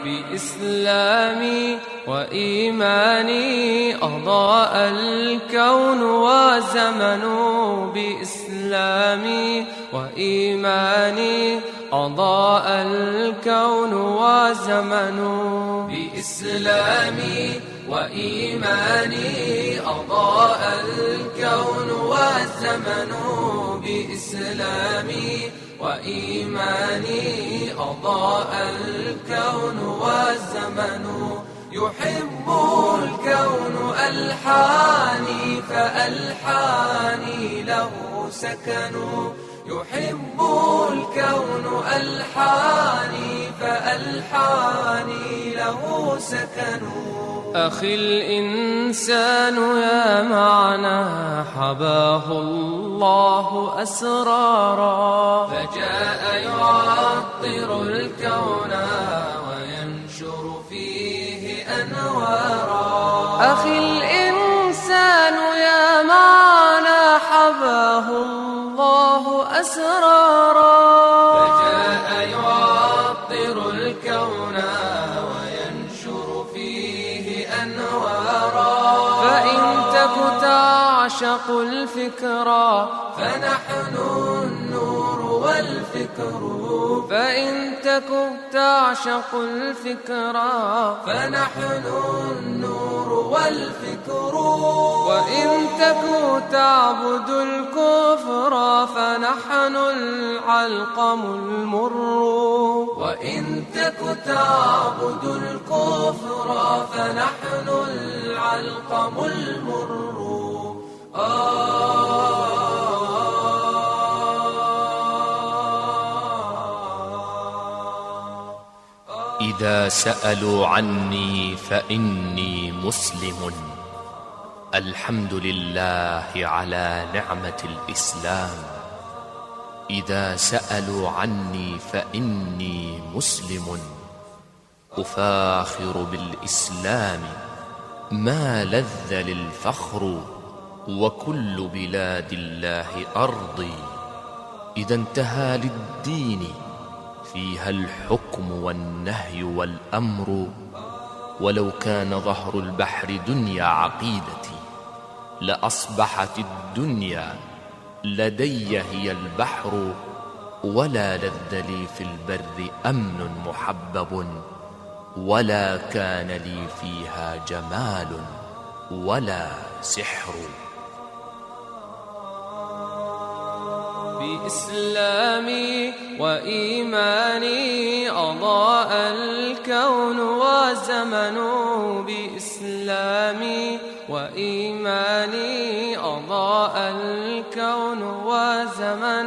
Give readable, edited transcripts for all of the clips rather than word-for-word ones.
بإسلامي وإيماني أضاء الكون وزمن. بإسلامي وإيماني أضاء الكون وزمن. بإسلامي وإيماني أضاء الكون والزمن. بإسلامي وإيماني أضاء الكون والزمن. يحب الكون ألحاني فألحاني له سكن. يحب الكون ألحاني فألحاني له سكن. أخي الإنسان يا معنى حباه الله أسرارا، فجاء يعطر الكون وينشر فيه أنوارا. أخي الإنسان يا معنى حباه الله أسرارا، فجاء يعطر الكون وينشر فيه أنوارا. فإن تك تعشق الفكرة فنحن النور والفكر. فإن تك تعشق الفكرة فنحن النور والفكر. وإن تك تعبد الكفر فنحن العلقم المر. وإن تك تعبد الكفر فنحن العلقم المر. إذا سألوا عني فإني مسلم. الحمد لله على نعمة الإسلام. إذا سألوا عني فإني مسلم. أفاخر بالإسلام ما لذ للفخر، وكل بلاد الله أرضي. إذا انتهى للدين فيها الحكم والنهي والأمر. ولو كان ظهر البحر دنيا عقيدتي لأصبحت الدنيا لدي هي البحر. ولا لذ لي في البر أمن محبب، ولا كان لي فيها جمال ولا سحر. بإسلامي وإيماني أضاء الكون وزمن. بإسلامي وإيماني أضاء الكون وزمن.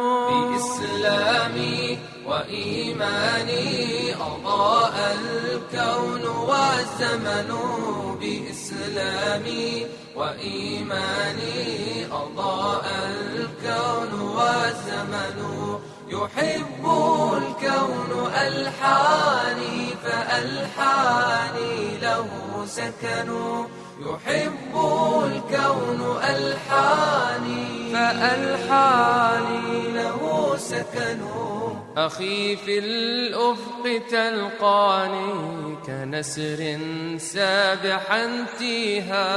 بإسلامي وإيماني أضاء الكون والزمن. بإسلامي وإيماني أضاء الكون والزمن. يحب الكون ألحاني فألحاني له سكن. يحب الكون ألحاني فألحاني له سكن. أخي في الأفق تلقاني كنسر سابحا تيها،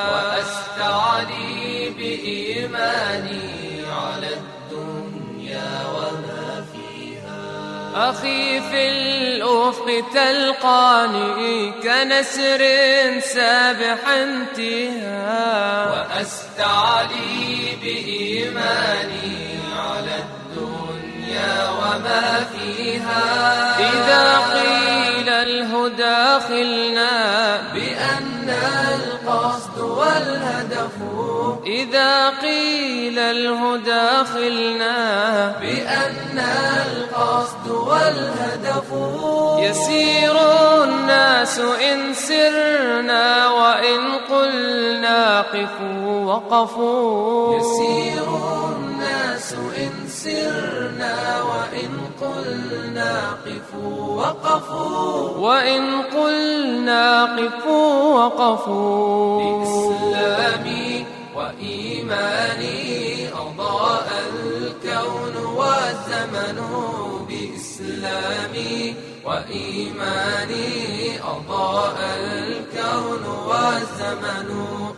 وأستعلي بإيماني على الدنيا وما فيها. أخي في الأفق تلقاني كنسر سابحا تيها، وأستعلي بإيماني على الدنيا وما فيها. إذا قيل الهدى خلنا بأن القصد والهدف. إذا قيل الهدى خلنا بأن القصد والهدف. يسير الناس إن سرنا وإن قلنا قفوا وقفوا. يسير الناس إن سرنا وإن قلنا قفوا وقفوا. وإن قلنا قفوا وقفوا. بإسلامي وإيماني أضاء الكون والزمن. بإسلامي وإيماني أضاء الكون والزمن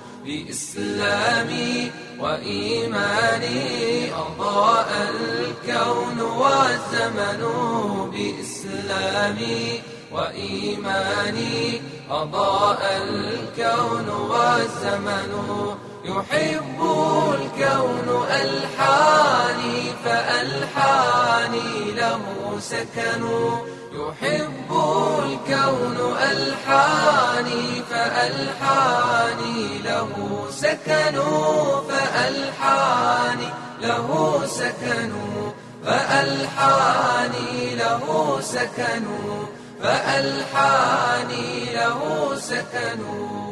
بإسلامي وإيماني أضاء الكون والزمن بإسلامي وإيماني أضاء الكون والزمن يحب الكون ألحاني فألحاني له سكن يحب الكون ألحاني فألحاني له سكن فألحاني له سكن فألحاني له سكن فألحاني له سكن